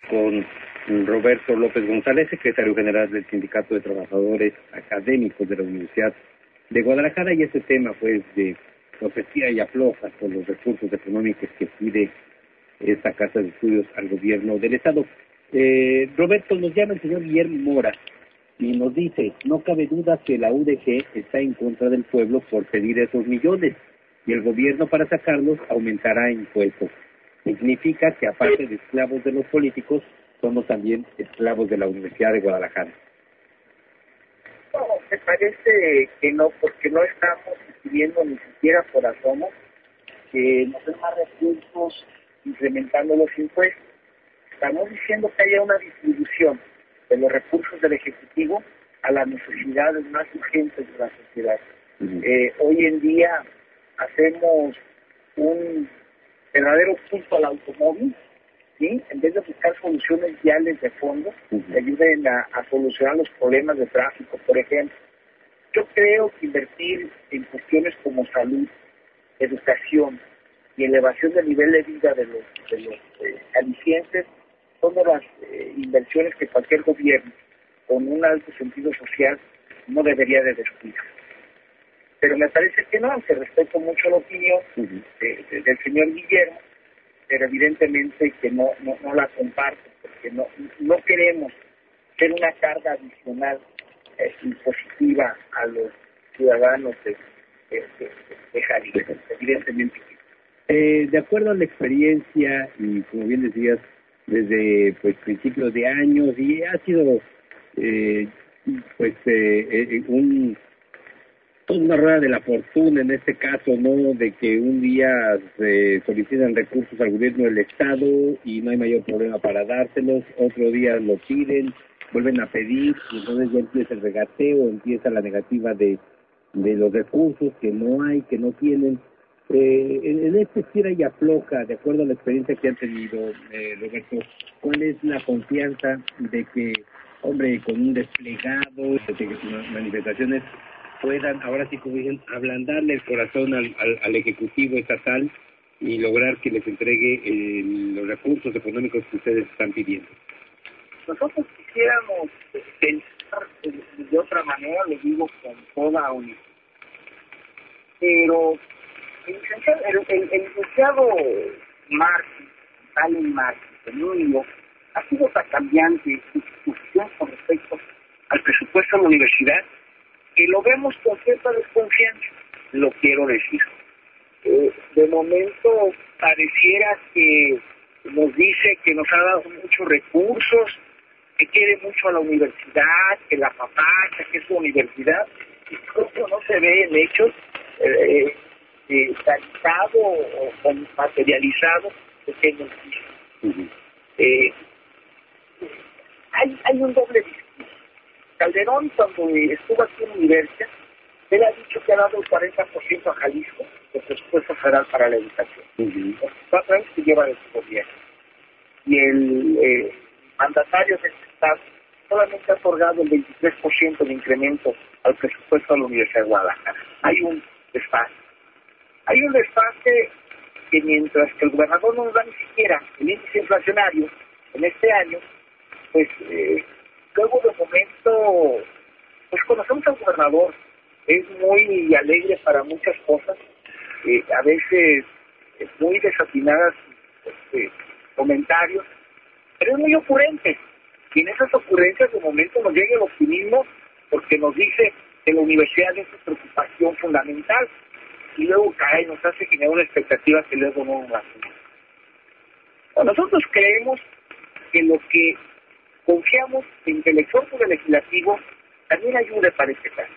con Roberto López González, secretario general del Sindicato de Trabajadores Académicos de la Universidad de Guadalajara, y este tema pues de profecía y afloja con los recursos económicos que pide esta Casa de Estudios al gobierno del Estado. Roberto, nos llama el señor Guillermo Mora y nos dice: no cabe duda que la UDG está en contra del pueblo por pedir esos millones, y el gobierno, para sacarlos, aumentará impuestos. Significa que, aparte de esclavos de los políticos, somos también esclavos de la Universidad de Guadalajara. No, me parece que no, porque no estamos pidiendo ni siquiera por asomo que nos den más recursos incrementando los impuestos. Estamos diciendo que haya una distribución de los recursos del Ejecutivo a las necesidades más urgentes de la sociedad. Hoy en día hacemos un verdadero culto al automóvil, ¿sí? En vez de buscar soluciones viales de fondo que ayuden a solucionar los problemas de tráfico, por ejemplo. Yo creo que invertir en cuestiones como salud, educación y elevación del nivel de vida de los alicientes son de las inversiones que cualquier gobierno con un alto sentido social no debería de descuidar. Pero me parece que no, aunque respeto mucho la opinión del señor Guillermo, pero evidentemente que no la comparto, porque no queremos ser una carga adicional impositiva a los ciudadanos de Jalisco, evidentemente que de acuerdo a la experiencia, y como bien decías, desde pues principios de años, y ha sido una rueda de la fortuna en este caso, ¿no? De que un día se solicitan recursos al gobierno del Estado y no hay mayor problema para dárselos, otro día lo piden, vuelven a pedir, y entonces ya empieza el regateo, empieza la negativa de los recursos que no hay, que no tienen. En este tira y afloja, de acuerdo a la experiencia que han tenido, Roberto, ¿cuál es la confianza de que, hombre, con un desplegado, de que sus manifestaciones puedan, ahora sí como dicen, ablandarle el corazón al Ejecutivo Estatal y lograr que les entregue los recursos económicos que ustedes están pidiendo? nosotros quisiéramos pensar de otra manera, lo digo con toda honestidad. Pero el licenciado Martín, Alan Martín, el único, ha sido tan cambiante su posición con respecto al presupuesto de la universidad que lo vemos con cierta desconfianza, lo quiero decir. De momento pareciera que nos dice que nos ha dado muchos recursos, que quiere mucho a la universidad, que la apapacha, que es su universidad, y creo que no se ve en hechos realizado o materializado de que nos dice. Hay un doble discurso. Calderón, cuando estuvo aquí en la universidad, él ha dicho que ha dado el 40% a Jalisco de presupuesto federal para la educación. Los 4 años que lleva de su gobierno. Y el mandatario de este estado solamente ha otorgado el 23% de incremento al presupuesto de la Universidad de Guadalajara. Hay un desfase. Hay un desfase que mientras que el gobernador no nos da ni siquiera el índice inflacionario en este año, pues luego de momento, pues conocemos al gobernador, es muy alegre para muchas cosas, a veces muy desatinadas comentarios, pero es muy ocurrente. Y en esas ocurrencias de momento nos llega el optimismo porque nos dice que la universidad es una preocupación fundamental y luego cae, nos hace generar una expectativa que luego no nos asume. Nosotros creemos que lo que confiamos en que el esfuerzo del legislativo también ayude para este caso.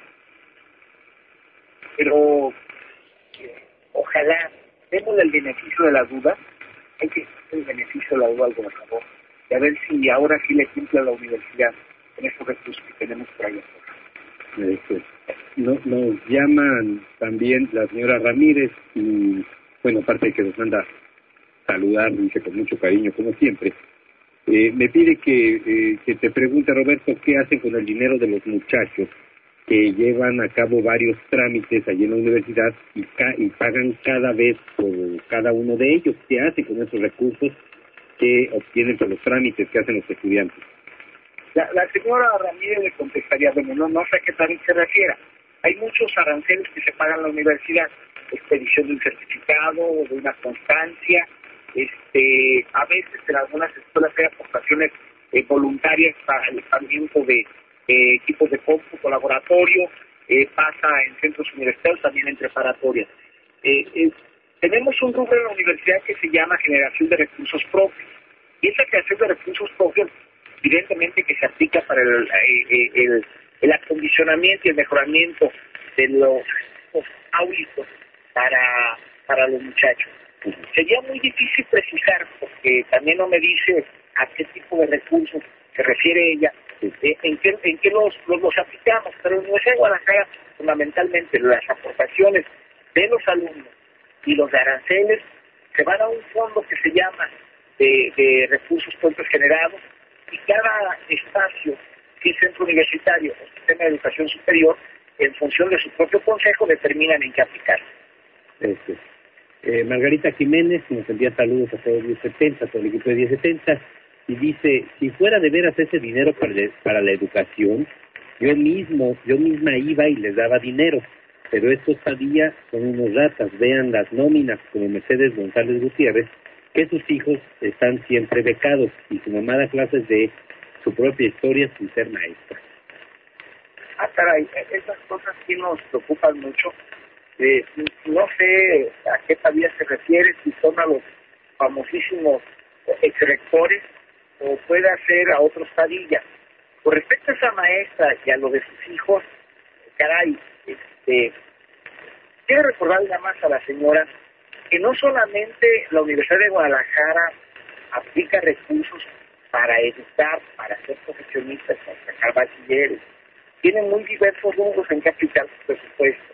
Pero ojalá démosle el beneficio de la duda, hay que dar el beneficio de la duda al gobernador y a ver si ahora sí le cumple a la universidad en estos recursos que tenemos por ahí afuera. Nos llaman también la señora Ramírez y, bueno, aparte de que nos manda saludar, dice con mucho cariño, como siempre, me pide que te pregunte, Roberto, ¿qué hacen con el dinero de los muchachos que llevan a cabo varios trámites allí en la universidad y pagan cada vez por cada uno de ellos? ¿Qué hacen con esos recursos que obtienen por los trámites que hacen los estudiantes. La señora Ramírez le contestaría, bueno, no sé a qué trámite se refiere. Hay muchos aranceles que se pagan en la universidad, expedición de un certificado o de una constancia, a veces en algunas escuelas hay aportaciones voluntarias para el equipamiento de equipos de cómputo, laboratorio, pasa en centros universitarios, también en preparatorias. Tenemos un rubro en la universidad que se llama generación de recursos propios, y esa creación de recursos propios, evidentemente que se aplica para el acondicionamiento y el mejoramiento de los aulitos para los muchachos. Sería muy difícil precisar, porque también no me dice a qué tipo de recursos se refiere ella, en qué los aplicamos, pero en la Universidad de Guadalajara, fundamentalmente, las aportaciones de los alumnos y los aranceles se van a un fondo que se llama de recursos propios generados, y cada espacio, si es centro universitario o sistema de educación superior, en función de su propio consejo, determinan en qué aplicar. Margarita Jiménez nos envía saludos a todos 1070, a todo el equipo de 1070, y dice, si fuera de veras ese dinero para la educación, yo misma iba y les daba dinero, pero estos Padilla son unos ratas, vean las nóminas como Mercedes González Gutiérrez, que sus hijos están siempre becados y su mamá da clases de su propia historia sin ser maestra. Caray, esas cosas sí nos preocupan mucho. No sé a qué Padilla se refiere, si son a los famosísimos exrectores o puede ser a otros Padilla. Con respecto a esa maestra y a lo de sus hijos, caray, quiero recordarle nada más a la señora que no solamente la Universidad de Guadalajara aplica recursos para educar, para ser profesionistas, para sacar bachilleres. Tiene muy diversos rubros en que aplicar su presupuesto.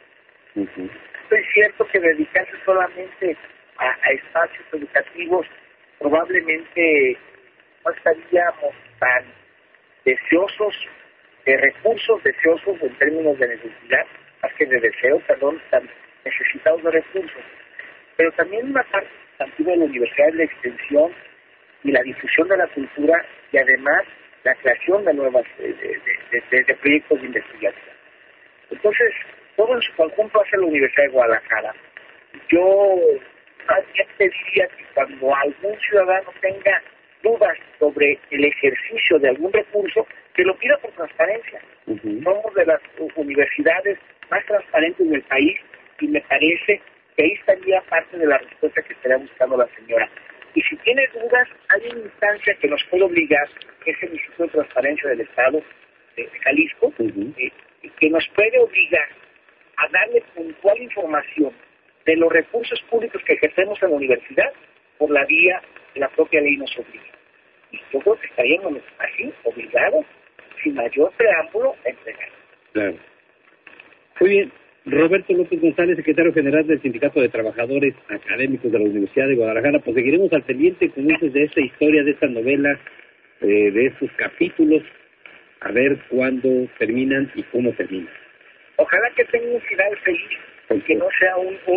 Es cierto que dedicarse solamente a espacios educativos probablemente no estaríamos tan deseosos de recursos, deseosos en términos de necesidad, más que de deseo, tan necesitados de recursos. Pero también una parte sustantiva de la universidad es la extensión y la difusión de la cultura y además la creación de nuevas de proyectos de investigación. Entonces, todo en su conjunto hace la Universidad de Guadalajara. Yo también pediría que cuando algún ciudadano tenga dudas sobre el ejercicio de algún recurso, que lo pida por transparencia. Somos de las universidades más transparentes del país y me parece que ahí estaría parte de la respuesta que estaría buscando la señora. Y si tiene dudas, hay una instancia que nos puede obligar, que es el Instituto de Transparencia del Estado de Jalisco, que nos puede obligar a darle puntual información de los recursos públicos que ejercemos en la universidad por la vía que la propia ley nos obliga. Y yo creo que estaríamos así, obligados, sin mayor preámbulo, a entregar. Claro. Muy bien. Roberto López González, secretario general del Sindicato de Trabajadores Académicos de la Universidad de Guadalajara, pues seguiremos al pendiente, como dices, de esta historia, de esta novela, de estos capítulos, a ver cuándo terminan y cómo terminan. Ojalá que tenga un final feliz, que no sea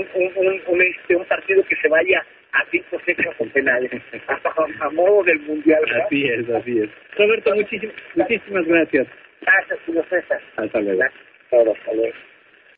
un partido que se vaya a tipos extras o penales, a modo del Mundial, ¿verdad? Así es. Roberto, muchísimas gracias. Gracias, Julio César. Hasta luego. Gracias. Hasta luego.